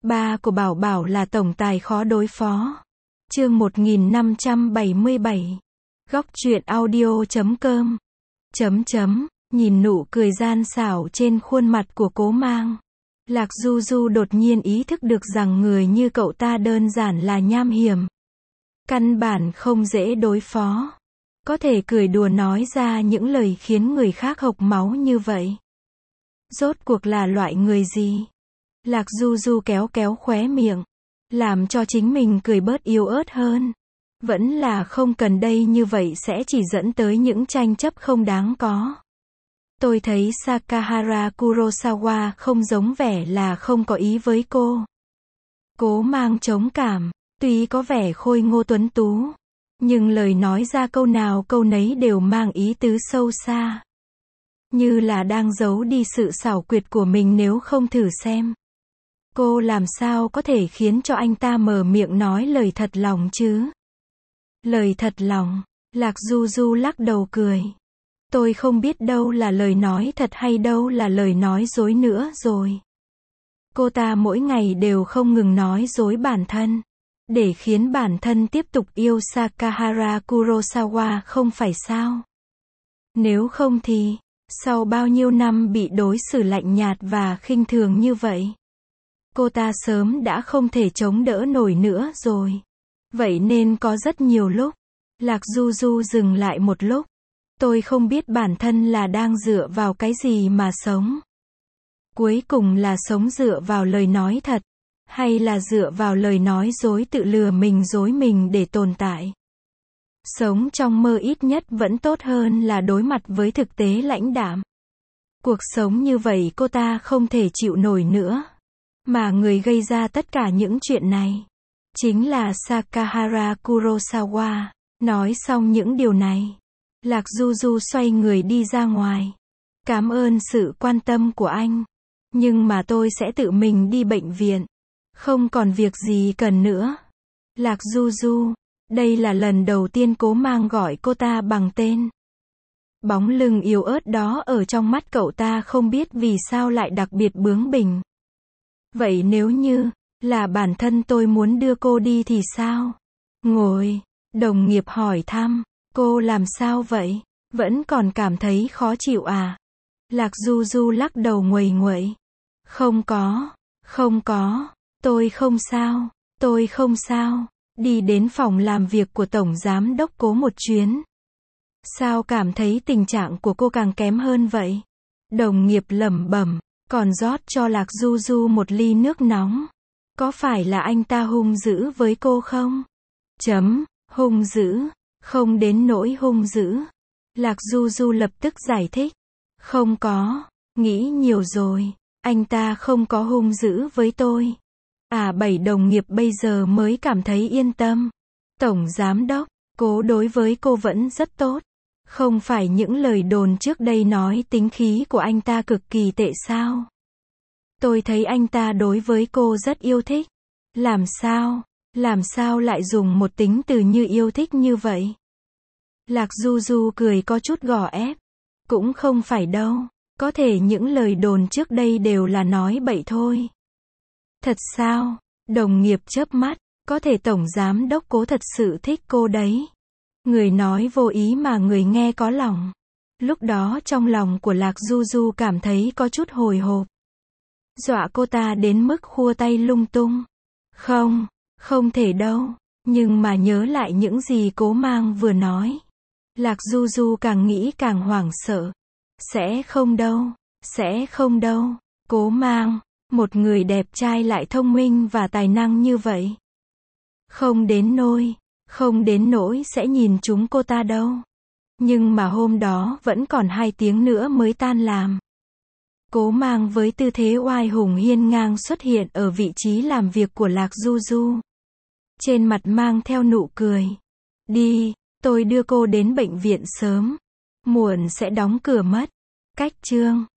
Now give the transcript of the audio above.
Ba của Bảo Bảo là tổng tài khó đối phó. Chương 1577. Góc truyện audio.com. Nhìn nụ cười gian xảo trên khuôn mặt của Cố Mang, Lạc Du Du đột nhiên ý thức được rằng người như cậu ta đơn giản là nham hiểm. Căn bản không dễ đối phó. Có thể cười đùa nói ra những lời khiến người khác hộc máu như vậy. Rốt cuộc là loại người gì? Lạc Du Du kéo kéo khóe miệng, làm cho chính mình cười bớt yếu ớt hơn. Vẫn là không cần đây, như vậy sẽ chỉ dẫn tới những tranh chấp không đáng có. Tôi thấy Sakahara Kurosawa không giống vẻ là không có ý với cô. Cố Mang chống cảm, tuy có vẻ khôi ngô tuấn tú, nhưng lời nói ra câu nào câu nấy đều mang ý tứ sâu xa. Như là đang giấu đi sự xảo quyệt của mình nếu không thử xem. Cô làm sao có thể khiến cho anh ta mở miệng nói lời thật lòng chứ? Lời thật lòng, Lạc Du Du lắc đầu cười. Tôi không biết đâu là lời nói thật hay đâu là lời nói dối nữa rồi. Cô ta mỗi ngày đều không ngừng nói dối bản thân, để khiến bản thân tiếp tục yêu Sakahara Kurosawa không phải sao? Nếu không thì, sau bao nhiêu năm bị đối xử lạnh nhạt và khinh thường như vậy, cô ta sớm đã không thể chống đỡ nổi nữa rồi. Vậy nên có rất nhiều lúc, Lạc Du Du dừng lại một lúc. Tôi không biết bản thân là đang dựa vào cái gì mà sống. Cuối cùng là sống dựa vào lời nói thật, hay là dựa vào lời nói dối tự lừa mình dối mình để tồn tại. Sống trong mơ ít nhất vẫn tốt hơn là đối mặt với thực tế lãnh đạm. Cuộc sống như vậy cô ta không thể chịu nổi nữa. Mà người gây ra tất cả những chuyện này chính là Sakahara Kurosawa. Nói xong những điều này, Lạc Du Du xoay người đi ra ngoài. Cảm ơn sự quan tâm của anh, nhưng mà tôi sẽ tự mình đi bệnh viện. Không còn việc gì cần nữa. Lạc Du Du, đây là lần đầu tiên Cố Mang gọi cô ta bằng tên. Bóng lưng yếu ớt đó ở trong mắt cậu ta không biết vì sao lại đặc biệt bướng bỉnh. Vậy nếu như là bản thân tôi muốn đưa cô đi thì sao? Ngồi, đồng nghiệp hỏi thăm, cô làm sao vậy? Vẫn còn cảm thấy khó chịu à? Lạc Du Du lắc đầu nguầy nguậy. Không có, tôi không sao. Đi đến phòng làm việc của Tổng Giám đốc Cố một chuyến. Sao cảm thấy tình trạng của cô càng kém hơn vậy? Đồng nghiệp lẩm bẩm, còn rót cho Lạc Du Du một ly nước nóng. Có phải là anh ta hung dữ với cô không? Hung dữ, không đến nỗi hung dữ. Lạc Du Du lập tức giải thích. Không có, nghĩ nhiều rồi, anh ta không có hung dữ với tôi. Bảy đồng nghiệp bây giờ mới cảm thấy yên tâm. Tổng Giám đốc, Cố đối với cô vẫn rất tốt. Không phải những lời đồn trước đây nói tính khí của anh ta cực kỳ tệ sao? Tôi thấy anh ta đối với cô rất yêu thích. Làm sao lại dùng một tính từ như yêu thích như vậy? Lạc Du Du cười có chút gò ép. Cũng không phải đâu, có thể những lời đồn trước đây đều là nói bậy thôi. Thật sao? Đồng nghiệp chớp mắt, có thể Tổng Giám đốc Cố thật sự thích cô đấy. Người nói vô ý mà người nghe có lòng. Lúc đó trong lòng của Lạc Du Du cảm thấy có chút hồi hộp. Dọa cô ta đến mức khua tay lung tung. Không thể đâu. Nhưng mà nhớ lại những gì Cố Mang vừa nói, Lạc Du Du càng nghĩ càng hoảng sợ. Sẽ không đâu. Cố Mang, một người đẹp trai lại thông minh và tài năng như vậy. Không đến nỗi sẽ nhìn chúng cô ta đâu. Nhưng mà hôm đó vẫn còn 2 tiếng nữa mới tan làm. Cố Mang với tư thế oai hùng hiên ngang xuất hiện ở vị trí làm việc của Lạc Du Du. Trên mặt mang theo nụ cười. Đi, tôi đưa cô đến bệnh viện sớm. Muộn sẽ đóng cửa mất. Cách chương